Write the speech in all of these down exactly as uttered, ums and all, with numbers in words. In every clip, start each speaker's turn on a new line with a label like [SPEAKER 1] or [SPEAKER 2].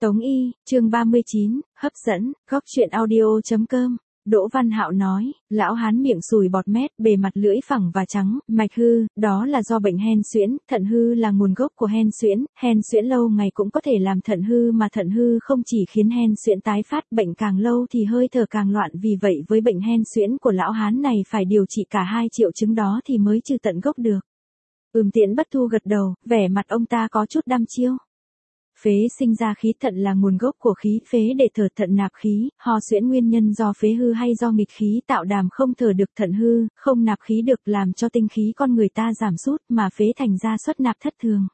[SPEAKER 1] Tống Y, chương ba mươi chín, hấp dẫn, góc truyện audio.com. Đỗ Văn Hạo nói, lão hán miệng sùi bọt mép, bề mặt lưỡi phẳng và trắng, mạch hư, đó là do bệnh hen suyễn, thận hư là nguồn gốc của hen suyễn, hen suyễn lâu ngày cũng có thể làm thận hư mà thận hư không chỉ khiến hen suyễn tái phát, bệnh càng lâu thì hơi thở càng loạn, vì vậy với bệnh hen suyễn của lão hán này phải điều trị cả hai triệu chứng đó thì mới trừ tận gốc được. Ừm Tiễn Bất Thu gật đầu, vẻ mặt ông ta có chút đăm chiêu. Phế sinh ra khí, thận là nguồn gốc của khí, phế để thở, thận nạp khí, ho suyễn nguyên nhân do phế hư hay do nghịch khí tạo đàm không thở được, thận hư, không nạp khí được làm cho tinh khí con người ta giảm sút mà phế thành ra xuất nạp thất thường.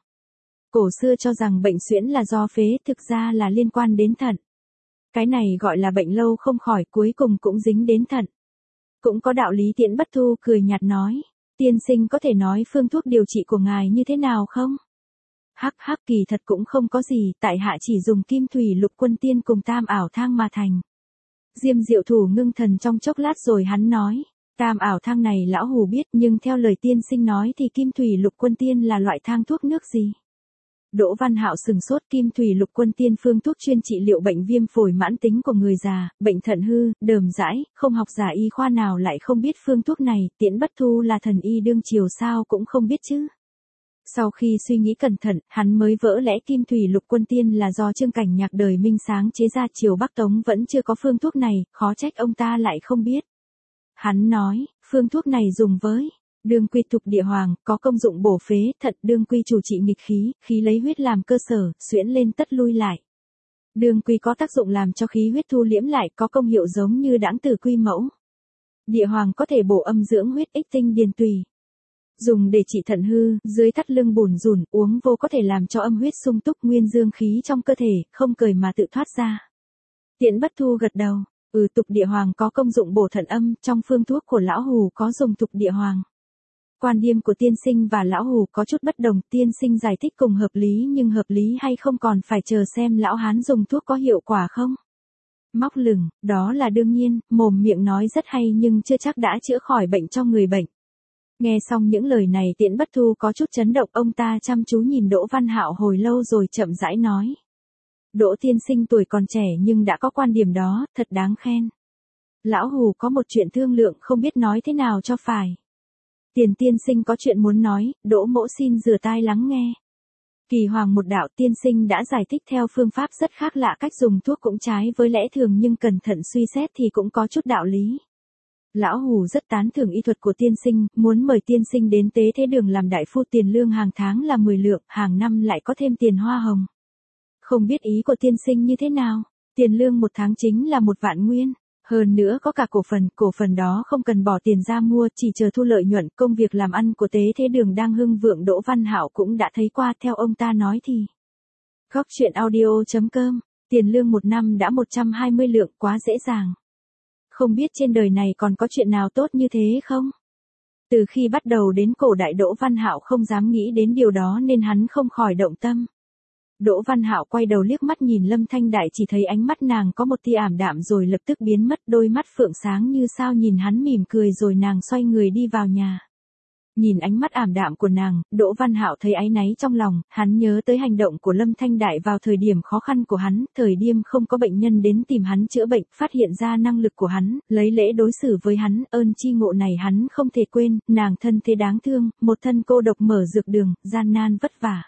[SPEAKER 1] Cổ xưa cho rằng bệnh suyễn là do phế, thực ra là liên quan đến thận. Cái này gọi là bệnh lâu không khỏi, cuối cùng cũng dính đến thận. Cũng có đạo lý. Tiễn Bất Thu cười nhạt nói, tiên sinh có thể nói phương thuốc điều trị của ngài như thế nào không? Hắc hắc, kỳ thật cũng không có gì, tại hạ chỉ dùng kim thủy lục quân tiên cùng tam ảo thang mà thành. Diêm Diệu Thủ ngưng thần trong chốc lát rồi hắn nói, tam ảo thang này lão hù biết, nhưng theo lời tiên sinh nói thì kim thủy lục quân tiên là loại thang thuốc nước gì? Đỗ Văn Hạo sừng sốt. Kim thủy lục quân tiên phương thuốc chuyên trị liệu bệnh viêm phổi mãn tính của người già, bệnh thận hư, đờm dãi, không học giả y khoa nào lại không biết phương thuốc này, Tiễn Bất Thu là thần y đương triều sao cũng không biết chứ. Sau khi suy nghĩ cẩn thận, hắn mới vỡ lẽ kim thủy lục quân tiên là do Trương Cảnh Nhạc đời Minh Sáng chế ra, triều Bắc Tống vẫn chưa có phương thuốc này, khó trách ông ta lại không biết. Hắn nói, phương thuốc này dùng với đương quy thục địa hoàng, có công dụng bổ phế, thận, đương quy chủ trị nghịch khí, khí lấy huyết làm cơ sở, xuyễn lên tất lui lại. Đương quy có tác dụng làm cho khí huyết thu liễm lại, có công hiệu giống như đãng tử quy mẫu. Địa hoàng có thể bổ âm dưỡng huyết, ích tinh điền tùy. Dùng để trị thận hư, dưới thắt lưng bủn rủn, uống vô có thể làm cho âm huyết sung túc, nguyên dương khí trong cơ thể, không cười mà tự thoát ra. Tiễn Bất Thu gật đầu, ừ tục địa hoàng có công dụng bổ thận âm, trong phương thuốc của lão hù có dùng tục địa hoàng. Quan điểm của tiên sinh và lão hù có chút bất đồng, tiên sinh giải thích cùng hợp lý, nhưng hợp lý hay không còn phải chờ xem lão hán dùng thuốc có hiệu quả không. Móc lửng, đó là đương nhiên, mồm miệng nói rất hay nhưng chưa chắc đã chữa khỏi bệnh cho người bệnh. Nghe xong những lời này Tiễn Bất Thu có chút chấn động, ông ta chăm chú nhìn Đỗ Văn Hạo hồi lâu rồi chậm rãi nói. Đỗ tiên sinh tuổi còn trẻ nhưng đã có quan điểm đó, thật đáng khen. Lão hù có một chuyện thương lượng không biết nói thế nào cho phải. Tiền tiên sinh có chuyện muốn nói, Đỗ mỗ xin rửa tai lắng nghe. Kỳ hoàng một đạo, tiên sinh đã giải thích theo phương pháp rất khác lạ, cách dùng thuốc cũng trái với lẽ thường nhưng cẩn thận suy xét thì cũng có chút đạo lý. Lão hù rất tán thưởng y thuật của tiên sinh, muốn mời tiên sinh đến Tế Thế Đường làm đại phu, tiền lương hàng tháng là mười lượng, hàng năm lại có thêm tiền hoa hồng. Không biết ý của tiên sinh như thế nào? Tiền lương một tháng chính là một vạn nguyên, hơn nữa có cả cổ phần, cổ phần đó không cần bỏ tiền ra mua, chỉ chờ thu lợi nhuận. Công việc làm ăn của Tế Thế Đường đang hưng vượng, Đỗ Văn Hạo cũng đã thấy qua, theo ông ta nói thì. Góc truyện audio.com, tiền lương một năm đã một trăm hai mươi lượng, quá dễ dàng. Không biết trên đời này còn có chuyện nào tốt như thế không? Từ khi bắt đầu đến cổ đại Đỗ Văn Hạo không dám nghĩ đến điều đó nên hắn không khỏi động tâm. Đỗ Văn Hạo quay đầu liếc mắt nhìn Lâm Thanh Đại, chỉ thấy ánh mắt nàng có một tia ảm đạm rồi lập tức biến mất, đôi mắt phượng sáng như sao nhìn hắn mỉm cười rồi nàng xoay người đi vào nhà. Nhìn ánh mắt ảm đạm của nàng, Đỗ Văn Hạo thấy áy náy trong lòng, hắn nhớ tới hành động của Lâm Thanh Đại vào thời điểm khó khăn của hắn, thời điểm không có bệnh nhân đến tìm hắn chữa bệnh, phát hiện ra năng lực của hắn, lấy lễ đối xử với hắn, ơn chi ngộ này hắn không thể quên, nàng thân thế đáng thương, một thân cô độc mở dược đường, gian nan vất vả.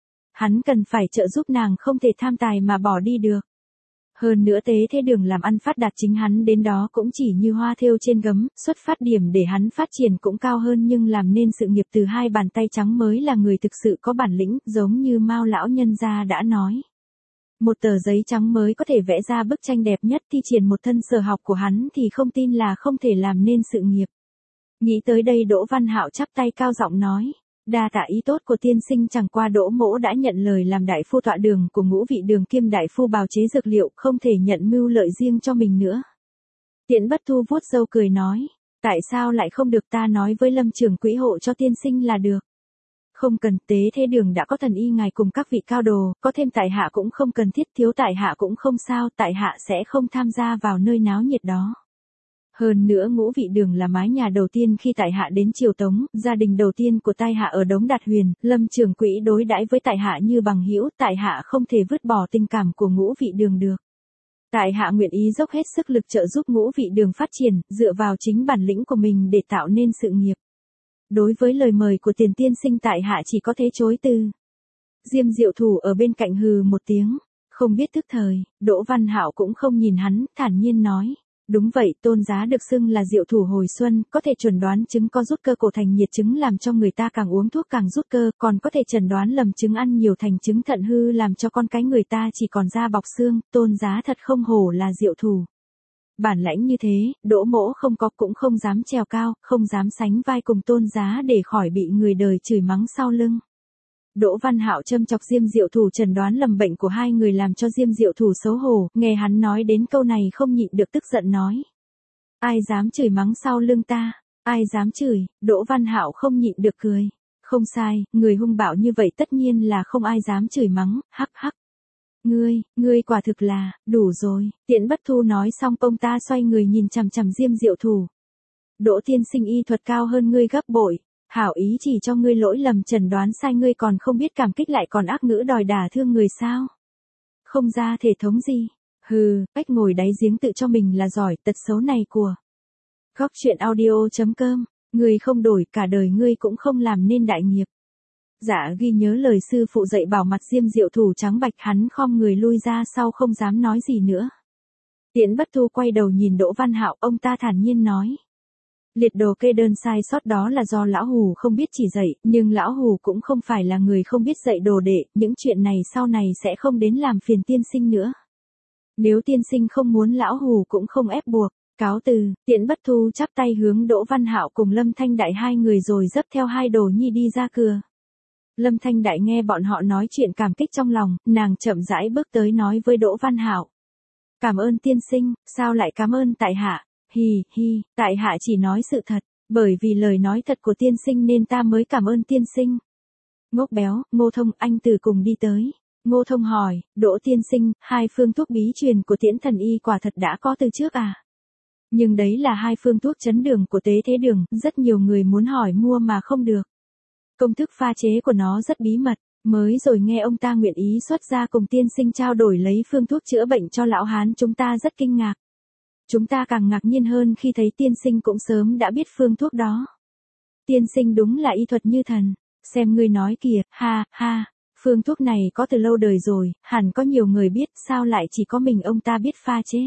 [SPEAKER 1] Hắn cần phải trợ giúp nàng, không thể tham tài mà bỏ đi được. Hơn nữa Tế Thế Đường làm ăn phát đạt, chính hắn đến đó cũng chỉ như hoa thêu trên gấm, xuất phát điểm để hắn phát triển cũng cao hơn, nhưng làm nên sự nghiệp từ hai bàn tay trắng mới là người thực sự có bản lĩnh, giống như Mao lão nhân gia đã nói. Một tờ giấy trắng mới có thể vẽ ra bức tranh đẹp nhất, thi triển một thân sở học của hắn thì không tin là không thể làm nên sự nghiệp. Nghĩ tới đây Đỗ Văn Hạo chắp tay cao giọng nói. Đa tạ ý tốt của tiên sinh, chẳng qua Đỗ mỗ đã nhận lời làm đại phu tọa đường của Ngũ Vị Đường kiêm đại phu bào chế dược liệu, không thể nhận mưu lợi riêng cho mình nữa. Tiễn Bất Thu vuốt râu cười nói, tại sao lại không được, ta nói với Lâm trưởng quỹ hộ cho tiên sinh là được. Không cần, Tế Thế Đường đã có thần y ngài cùng các vị cao đồ, có thêm tại hạ cũng không cần thiết, thiếu tại hạ cũng không sao, tại hạ sẽ không tham gia vào nơi náo nhiệt đó. Hơn nữa Ngũ Vị Đường là mái nhà đầu tiên khi tại hạ đến triều Tống, gia đình đầu tiên của tại hạ ở Đống Đạt Huyền, Lâm Trường Quỹ đối đãi với tại hạ như bằng hữu, tại hạ không thể vứt bỏ tình cảm của Ngũ Vị Đường được. Tại hạ nguyện ý dốc hết sức lực trợ giúp Ngũ Vị Đường phát triển, dựa vào chính bản lĩnh của mình để tạo nên sự nghiệp. Đối với lời mời của Tiền tiên sinh tại hạ chỉ có thể chối từ. Diêm Diệu Thủ ở bên cạnh hừ một tiếng, không biết tức thời, Đỗ Văn Hạo cũng không nhìn hắn, thản nhiên nói. Đúng vậy, Tôn giá được xưng là Diệu Thủ hồi xuân, có thể chuẩn đoán chứng co rút cơ cổ thành nhiệt chứng làm cho người ta càng uống thuốc càng rút cơ, còn có thể chẩn đoán lầm chứng ăn nhiều thành chứng thận hư làm cho con cái người ta chỉ còn da bọc xương, Tôn giá thật không hổ là Diệu Thủ. Bản lãnh như thế, Đỗ mỗ không có cũng không dám trèo cao, không dám sánh vai cùng Tôn giá để khỏi bị người đời chửi mắng sau lưng. Đỗ Văn Hạo châm chọc Diêm Diệu Thủ chẩn đoán lầm bệnh của hai người làm cho Diêm Diệu Thủ xấu hổ, nghe hắn nói đến câu này không nhịn được tức giận nói. Ai dám chửi mắng sau lưng ta, ai dám chửi, Đỗ Văn Hạo không nhịn được cười. Không sai, người hung bạo như vậy tất nhiên là không ai dám chửi mắng, hắc hắc. Ngươi, ngươi quả thực là, đủ rồi, Tiễn Bất Thu nói xong ông ta xoay người nhìn chằm chằm Diêm Diệu Thủ. Đỗ tiên sinh y thuật cao hơn ngươi gấp bội. Hảo ý chỉ cho ngươi lỗi lầm chẩn đoán sai ngươi còn không biết cảm kích lại còn ác ngữ đòi đả thương người sao. Không ra thể thống gì. Hừ, cách ngồi đáy giếng tự cho mình là giỏi, tật xấu này của. Góc truyện audio chấm com, ngươi không đổi cả đời ngươi cũng không làm nên đại nghiệp. Dạ ghi nhớ lời sư phụ dạy bảo mặt Diêm Diệu Thủ trắng bạch hắn khom người lui ra sau không dám nói gì nữa. Tiễn Bất Thu quay đầu nhìn Đỗ Văn Hạo, ông ta thản nhiên nói. Liệt đồ kê đơn sai sót đó là do lão hù không biết chỉ dạy, nhưng lão hù cũng không phải là người không biết dạy đồ đệ, những chuyện này sau này sẽ không đến làm phiền tiên sinh nữa. Nếu tiên sinh không muốn lão hù cũng không ép buộc, cáo từ, Tiễn Bất Thu chắp tay hướng Đỗ Văn Hạo cùng Lâm Thanh Đại hai người rồi dấp theo hai đồ nhi đi ra cửa. Lâm Thanh Đại nghe bọn họ nói chuyện cảm kích trong lòng, nàng chậm rãi bước tới nói với Đỗ Văn Hạo. Cảm ơn tiên sinh, sao lại cảm ơn tại hạ? Hi hi, tại hạ chỉ nói sự thật, bởi vì lời nói thật của tiên sinh nên ta mới cảm ơn tiên sinh. Ngốc béo, Ngô Thông, anh từ cùng đi tới. Ngô Thông hỏi, Đỗ tiên sinh, hai phương thuốc bí truyền của Tiễn thần y quả thật đã có từ trước à? Nhưng đấy là hai phương thuốc chấn đường của Tế Thế Đường, rất nhiều người muốn hỏi mua mà không được. Công thức pha chế của nó rất bí mật, mới rồi nghe ông ta nguyện ý xuất ra cùng tiên sinh trao đổi lấy phương thuốc chữa bệnh cho lão hán chúng ta rất kinh ngạc. Chúng ta càng ngạc nhiên hơn khi thấy tiên sinh cũng sớm đã biết phương thuốc đó. Tiên sinh đúng là y thuật như thần, xem ngươi nói kìa, ha, ha, phương thuốc này có từ lâu đời rồi, hẳn có nhiều người biết, sao lại chỉ có mình ông ta biết pha chế.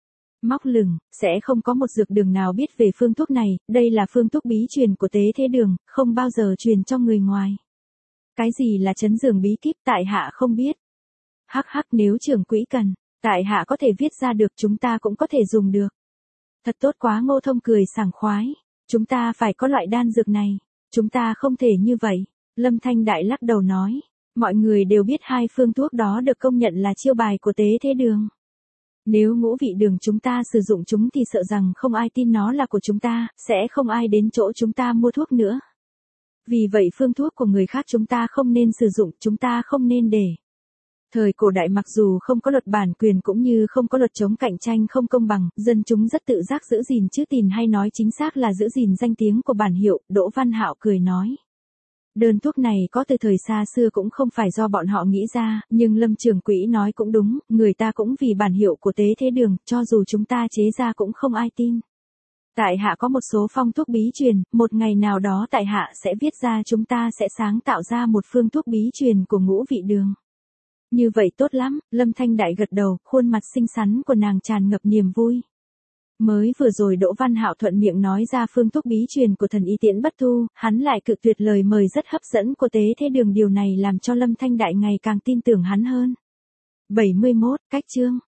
[SPEAKER 1] Móc lửng, sẽ không có một dược đường nào biết về phương thuốc này, đây là phương thuốc bí truyền của Tế Thế Đường, không bao giờ truyền cho người ngoài. Cái gì là chấn giường bí kíp tại hạ không biết. Hắc hắc nếu trưởng quỹ cần. Tại hạ có thể viết ra được chúng ta cũng có thể dùng được. Thật tốt quá Ngô Thông cười sảng khoái. Chúng ta phải có loại đan dược này. Chúng ta không thể như vậy. Lâm Thanh Đại lắc đầu nói. Mọi người đều biết hai phương thuốc đó được công nhận là chiêu bài của Tế Thế Đường. Nếu Ngũ Vị Đường chúng ta sử dụng chúng thì sợ rằng không ai tin nó là của chúng ta, sẽ không ai đến chỗ chúng ta mua thuốc nữa. Vì vậy phương thuốc của người khác chúng ta không nên sử dụng, chúng ta không nên để. Thời cổ đại mặc dù không có luật bản quyền cũng như không có luật chống cạnh tranh không công bằng, dân chúng rất tự giác giữ gìn chữ tín hay nói chính xác là giữ gìn danh tiếng của bản hiệu, Đỗ Văn Hạo cười nói. Đơn thuốc này có từ thời xa xưa cũng không phải do bọn họ nghĩ ra, nhưng Lâm Trường Quỹ nói cũng đúng, người ta cũng vì bản hiệu của Tế Thế Đường, cho dù chúng ta chế ra cũng không ai tin. Tại hạ có một số phong thuốc bí truyền, một ngày nào đó tại hạ sẽ viết ra chúng ta sẽ sáng tạo ra một phương thuốc bí truyền của Ngũ Vị Đường. Như vậy tốt lắm, Lâm Thanh Đại gật đầu, khuôn mặt xinh xắn của nàng tràn ngập niềm vui. Mới vừa rồi Đỗ Văn Hạo thuận miệng nói ra phương thuốc bí truyền của thần y Tiễn Bất Thu, hắn lại cự tuyệt lời mời rất hấp dẫn của Tế Thế Đường, điều này làm cho Lâm Thanh Đại ngày càng tin tưởng hắn hơn. bảy mươi mốt, cách chương